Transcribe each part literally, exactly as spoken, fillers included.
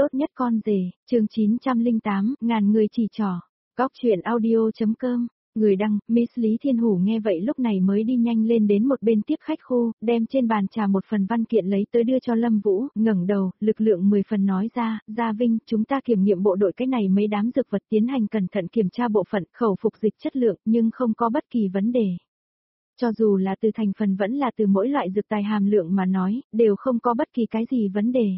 tốt nhất con rể, chương chín trăm lẻ tám, ngàn người chỉ trỏ. Góc chuyện audio.com, người đăng, Miss Lý Thiên Hủ nghe vậy lúc này mới đi nhanh lên đến một bên tiếp khách khu, đem trên bàn trà một phần văn kiện lấy tới đưa cho Lâm Vũ, ngẩng đầu, lực lượng mười phần nói ra, Gia Vinh, chúng ta kiểm nghiệm bộ đội cái này mấy đám dược vật tiến hành cẩn thận kiểm tra bộ phận, khẩu phục dịch chất lượng, nhưng không có bất kỳ vấn đề. Cho dù là từ thành phần vẫn là từ mỗi loại dược tài hàm lượng mà nói, đều không có bất kỳ cái gì vấn đề.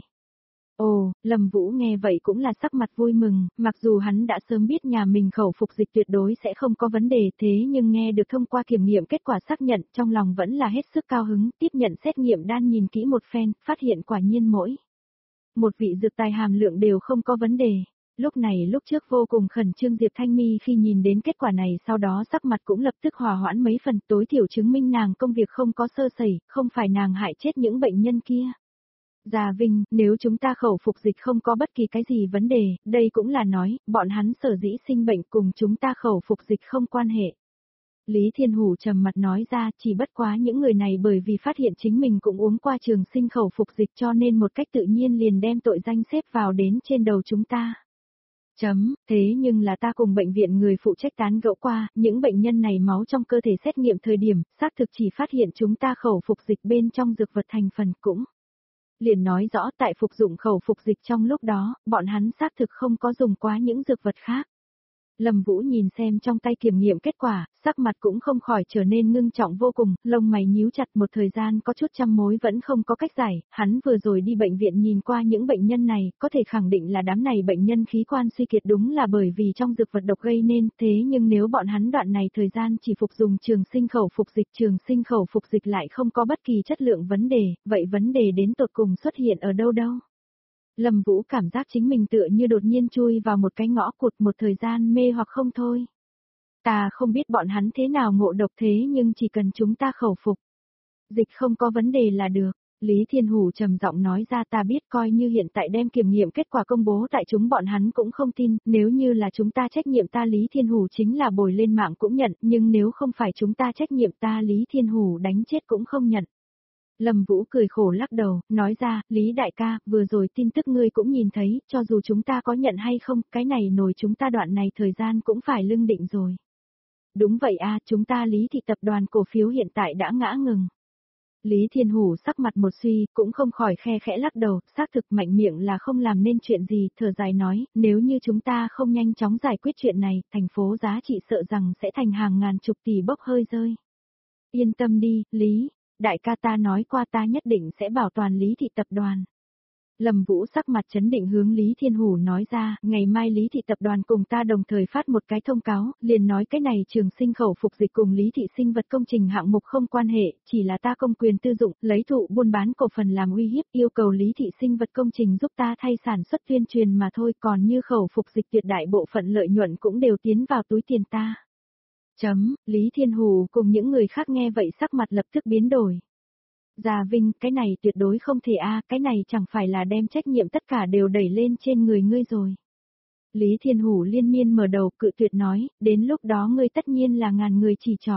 Ồ, Lâm Vũ nghe vậy cũng là sắc mặt vui mừng, mặc dù hắn đã sớm biết nhà mình khẩu phục dịch tuyệt đối sẽ không có vấn đề thế nhưng nghe được thông qua kiểm nghiệm kết quả xác nhận trong lòng vẫn là hết sức cao hứng, tiếp nhận xét nghiệm đan nhìn kỹ một phen, phát hiện quả nhiên mỗi một vị dược tài hàm lượng đều không có vấn đề. Lúc này lúc trước vô cùng khẩn trương Diệp Thanh Mi khi nhìn đến kết quả này sau đó sắc mặt cũng lập tức hòa hoãn mấy phần, tối thiểu chứng minh nàng công việc không có sơ sẩy, không phải nàng hại chết những bệnh nhân kia. Gia Vinh, nếu chúng ta khẩu phục dịch không có bất kỳ cái gì vấn đề, đây cũng là nói, bọn hắn sở dĩ sinh bệnh cùng chúng ta khẩu phục dịch không quan hệ. Lý Thiên Hủ trầm mặt nói ra, chỉ bất quá những người này bởi vì phát hiện chính mình cũng uống qua trường sinh khẩu phục dịch cho nên một cách tự nhiên liền đem tội danh xếp vào đến trên đầu chúng ta. Chấm, thế nhưng là ta cùng bệnh viện người phụ trách tán gẫu qua, những bệnh nhân này máu trong cơ thể xét nghiệm thời điểm, xác thực chỉ phát hiện chúng ta khẩu phục dịch bên trong dược vật thành phần cũng. Liền nói rõ tại phục dụng khẩu phục dịch trong lúc đó, bọn hắn xác thực không có dùng quá những dược vật khác. Lâm Vũ nhìn xem trong tay kiểm nghiệm kết quả, sắc mặt cũng không khỏi trở nên ngưng trọng vô cùng, lông mày nhíu chặt một thời gian có chút trăm mối vẫn không có cách giải, hắn vừa rồi đi bệnh viện nhìn qua những bệnh nhân này, có thể khẳng định là đám này bệnh nhân khí quan suy kiệt đúng là bởi vì trong dược vật độc gây nên, thế nhưng nếu bọn hắn đoạn này thời gian chỉ phục dùng trường sinh khẩu phục dịch trường sinh khẩu phục dịch lại không có bất kỳ chất lượng vấn đề, vậy vấn đề đến tột cùng xuất hiện ở đâu đâu? Lâm Vũ cảm giác chính mình tựa như đột nhiên chui vào một cái ngõ cụt một thời gian mê hoặc không thôi. Ta không biết bọn hắn thế nào ngộ độc thế nhưng chỉ cần chúng ta khẩu phục. Dịch không có vấn đề là được. Lý Thiên Hủ trầm giọng nói ra ta biết coi như hiện tại đem kiểm nghiệm kết quả công bố tại chúng bọn hắn cũng không tin, nếu như là chúng ta trách nhiệm ta Lý Thiên Hủ chính là bồi lên mạng cũng nhận, nhưng nếu không phải chúng ta trách nhiệm ta Lý Thiên Hủ đánh chết cũng không nhận. Lâm Vũ cười khổ lắc đầu, nói ra, Lý đại ca, vừa rồi tin tức ngươi cũng nhìn thấy, cho dù chúng ta có nhận hay không, cái này nổi chúng ta đoạn này thời gian cũng phải lưng định rồi. Đúng vậy a, chúng ta Lý thị tập đoàn cổ phiếu hiện tại đã ngã ngừng. Lý Thiên Hủ sắc mặt một suy, cũng không khỏi khe khẽ lắc đầu, xác thực mạnh miệng là không làm nên chuyện gì, thở dài nói, nếu như chúng ta không nhanh chóng giải quyết chuyện này, thành phố giá trị sợ rằng sẽ thành hàng ngàn chục tỷ bốc hơi rơi. Yên tâm đi, Lý. Đại ca ta nói qua ta nhất định sẽ bảo toàn Lý thị tập đoàn. Lâm Vũ sắc mặt chấn định hướng Lý Thiên Hủ nói ra, ngày mai Lý thị tập đoàn cùng ta đồng thời phát một cái thông cáo, liền nói cái này trường sinh khẩu phục dịch cùng Lý thị sinh vật công trình hạng mục không quan hệ, chỉ là ta công quyền tư dụng, lấy thụ buôn bán cổ phần làm uy hiếp, yêu cầu Lý thị sinh vật công trình giúp ta thay sản xuất tuyên truyền mà thôi, còn như khẩu phục dịch tuyệt đại bộ phận lợi nhuận cũng đều tiến vào túi tiền ta. Chấm, Lý Thiên Hủ cùng những người khác nghe vậy sắc mặt lập tức biến đổi. Gia Vinh, cái này tuyệt đối không thể a, cái này chẳng phải là đem trách nhiệm tất cả đều đẩy lên trên người ngươi rồi. Lý Thiên Hủ liên miên mở đầu cự tuyệt nói, đến lúc đó ngươi tất nhiên là ngàn người chỉ trỏ.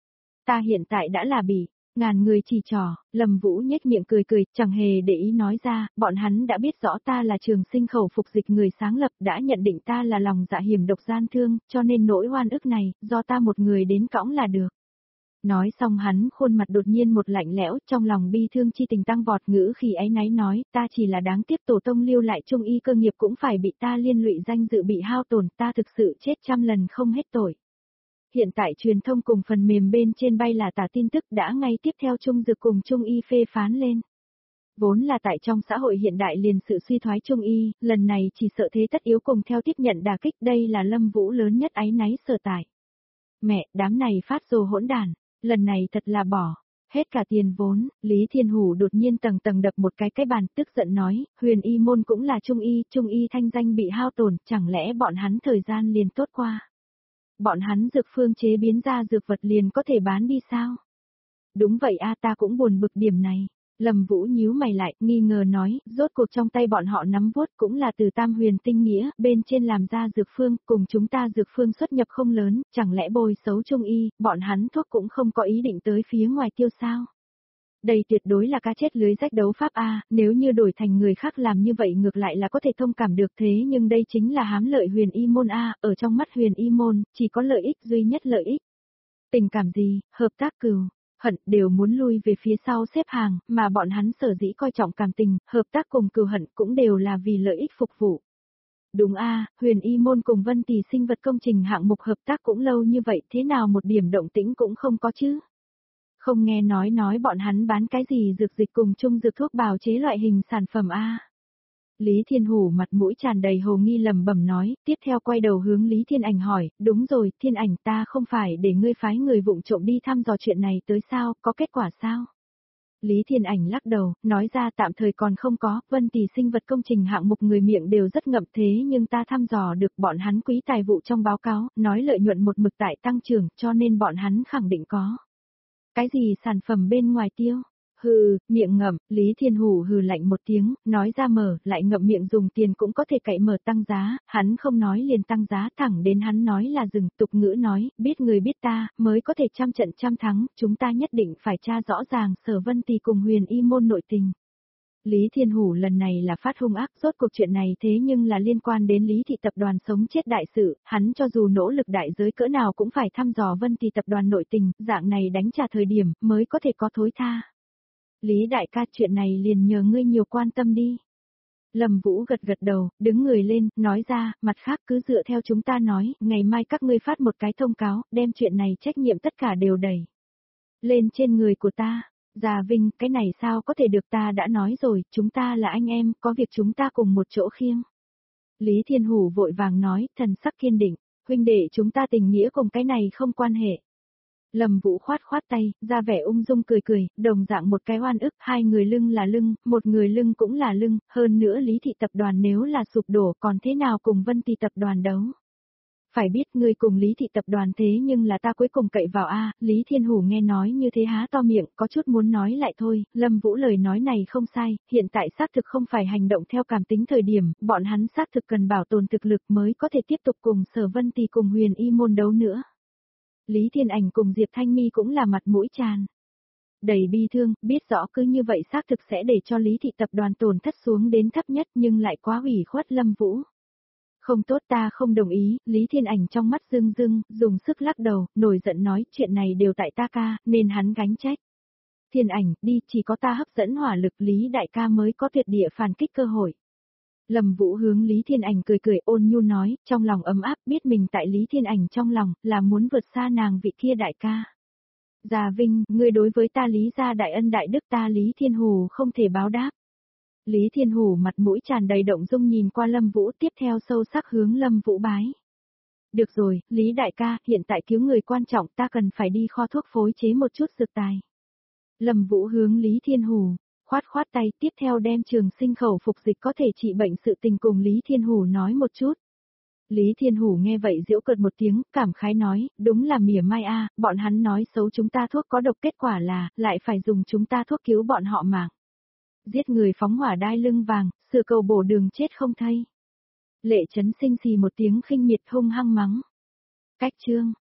Ta hiện tại đã là bị, ngàn người chỉ trỏ, Lâm Vũ nhếch miệng cười cười, chẳng hề để ý nói ra, bọn hắn đã biết rõ ta là trường sinh khẩu phục dịch người sáng lập, đã nhận định ta là lòng dạ hiểm độc gian thương, cho nên nỗi oan ức này, do ta một người đến cõng là được. Nói xong hắn khuôn mặt đột nhiên một lạnh lẽo, trong lòng bi thương chi tình tăng vọt ngữ khi áy náy nói, ta chỉ là đáng tiếc tổ tông lưu lại trung y cơ nghiệp cũng phải bị ta liên lụy danh dự bị hao tổn, ta thực sự chết trăm lần không hết tội. Hiện tại truyền thông cùng phần mềm bên trên bay là tả tin tức đã ngay tiếp theo trung dược cùng trung y phê phán lên. Vốn là tại trong xã hội hiện đại liền sự suy thoái trung y, lần này chỉ sợ thế tất yếu cùng theo tiếp nhận đả kích, đây là Lâm Vũ lớn nhất áy náy sở tại. Mẹ, đám này phát rồ hỗn đàn, lần này thật là bỏ hết cả tiền vốn. Lý Thiên Hủ đột nhiên tầng tầng đập một cái cái bàn, tức giận nói, huyền y môn cũng là trung y, trung y thanh danh bị hao tổn, chẳng lẽ bọn hắn thời gian liền tốt qua. Bọn hắn dược phương chế biến ra dược vật liền có thể bán đi sao? Đúng vậy a, ta cũng buồn bực điểm này. Lâm Vũ nhíu mày lại, nghi ngờ nói, rốt cuộc trong tay bọn họ nắm vuốt cũng là từ Tam Huyền Tinh Nghĩa, bên trên làm ra dược phương, cùng chúng ta dược phương xuất nhập không lớn, chẳng lẽ bồi xấu trung y, bọn hắn thuốc cũng không có ý định tới phía ngoài tiêu sao? Đây tuyệt đối là cá chết lưới rách đấu pháp A, nếu như đổi thành người khác làm như vậy ngược lại là có thể thông cảm được thế nhưng đây chính là hám lợi huyền y môn A, ở trong mắt huyền y môn, chỉ có lợi ích duy nhất lợi ích. Tình cảm gì, hợp tác cừu, hận đều muốn lui về phía sau xếp hàng, mà bọn hắn sở dĩ coi trọng cảm tình, hợp tác cùng cừu hận cũng đều là vì lợi ích phục vụ. Đúng a, huyền y môn cùng Vân Tỷ sinh vật công trình hạng mục hợp tác cũng lâu như vậy thế nào một điểm động tĩnh cũng không có chứ. Không nghe nói nói bọn hắn bán cái gì dược dịch cùng chung dược thuốc bào chế loại hình sản phẩm a. Lý Thiên Hủ mặt mũi tràn đầy hồ nghi lẩm bẩm nói, tiếp theo quay đầu hướng Lý Thiên Ảnh hỏi, đúng rồi, Thiên Ảnh ta không phải để ngươi phái người vụng trộm đi thăm dò chuyện này tới sao, có kết quả sao? Lý Thiên Ảnh lắc đầu, nói ra tạm thời còn không có, Vân Tỷ sinh vật công trình hạng mục người miệng đều rất ngậm thế nhưng ta thăm dò được bọn hắn quý tài vụ trong báo cáo, nói lợi nhuận một mực tại tăng trưởng cho nên bọn hắn khẳng định có. Cái gì sản phẩm bên ngoài tiêu? Hừ, miệng ngậm, Lý Thiên Hủ hừ lạnh một tiếng, nói ra mở, lại ngậm miệng dùng tiền cũng có thể cậy mở tăng giá, hắn không nói liền tăng giá thẳng đến hắn nói là dừng, tục ngữ nói, biết người biết ta, mới có thể trăm trận trăm thắng, chúng ta nhất định phải tra rõ ràng Sở Vân Tì cùng huyền y môn nội tình. Lý Thiên Hủ lần này là phát hung ác, rốt cuộc chuyện này thế nhưng là liên quan đến Lý Thị tập đoàn sống chết đại sự, hắn cho dù nỗ lực đại giới cỡ nào cũng phải thăm dò Vân Tì tập đoàn nội tình, dạng này đánh trả thời điểm mới có thể có thối tha. Lý đại ca chuyện này liền nhờ ngươi nhiều quan tâm đi. Lâm Vũ gật gật đầu, đứng người lên, nói ra, mặt khác cứ dựa theo chúng ta nói, ngày mai các ngươi phát một cái thông cáo, đem chuyện này trách nhiệm tất cả đều đẩy lên trên người của ta. Già Vinh, cái này sao có thể được ta đã nói rồi, chúng ta là anh em, có việc chúng ta cùng một chỗ khiêng. Lý Thiên Hủ vội vàng nói, thần sắc kiên định, huynh đệ chúng ta tình nghĩa cùng cái này không quan hệ. Lâm Vũ khoát khoát tay, ra vẻ ung dung cười cười, đồng dạng một cái oan ức, hai người lưng là lưng, một người lưng cũng là lưng, hơn nữa Lý Thị tập đoàn nếu là sụp đổ còn thế nào cùng Vân Tì tập đoàn đấu. Phải biết người cùng Lý Thị tập đoàn thế nhưng là ta cuối cùng cậy vào a. Lý Thiên Hủ nghe nói như thế há to miệng, có chút muốn nói lại thôi, Lâm Vũ lời nói này không sai, hiện tại xác thực không phải hành động theo cảm tính thời điểm, bọn hắn xác thực cần bảo tồn thực lực mới có thể tiếp tục cùng Sở Vân Tì cùng huyền y môn đấu nữa. Lý Thiên Ảnh cùng Diệp Thanh Mi cũng là mặt mũi tràn đầy bi thương, biết rõ cứ như vậy xác thực sẽ để cho Lý Thị tập đoàn tổn thất xuống đến thấp nhất nhưng lại quá ủy khuất Lâm Vũ. Không tốt ta không đồng ý, Lý Thiên Ảnh trong mắt rưng rưng, dùng sức lắc đầu, nổi giận nói chuyện này đều tại ta ca, nên hắn gánh trách. Thiên Ảnh, đi, chỉ có ta hấp dẫn hỏa lực Lý đại ca mới có tuyệt địa phản kích cơ hội. Lâm Vũ hướng Lý Thiên Ảnh cười cười ôn nhu nói, trong lòng ấm áp biết mình tại Lý Thiên Ảnh trong lòng, là muốn vượt xa nàng vị kia đại ca. Già Vinh, ngươi đối với ta Lý gia đại ân đại đức ta Lý Thiên Hủ không thể báo đáp. Lý Thiên Hủ mặt mũi tràn đầy động dung nhìn qua Lâm Vũ tiếp theo sâu sắc hướng Lâm Vũ bái. Được rồi, Lý đại ca, hiện tại cứu người quan trọng ta cần phải đi kho thuốc phối chế một chút dược tài. Lâm Vũ hướng Lý Thiên Hủ khoát khoát tay tiếp theo đem trường sinh khẩu phục dịch có thể trị bệnh sự tình cùng Lý Thiên Hủ nói một chút. Lý Thiên Hủ nghe vậy giễu cợt một tiếng, cảm khái nói, đúng là mỉa mai a, bọn hắn nói xấu chúng ta thuốc có độc kết quả là, lại phải dùng chúng ta thuốc cứu bọn họ mạng. Giết người phóng hỏa đai lưng vàng, sửa cầu bổ đường chết không thay. Lệ Chấn Sinh xì một tiếng khinh miệt hung hăng mắng. Cách chương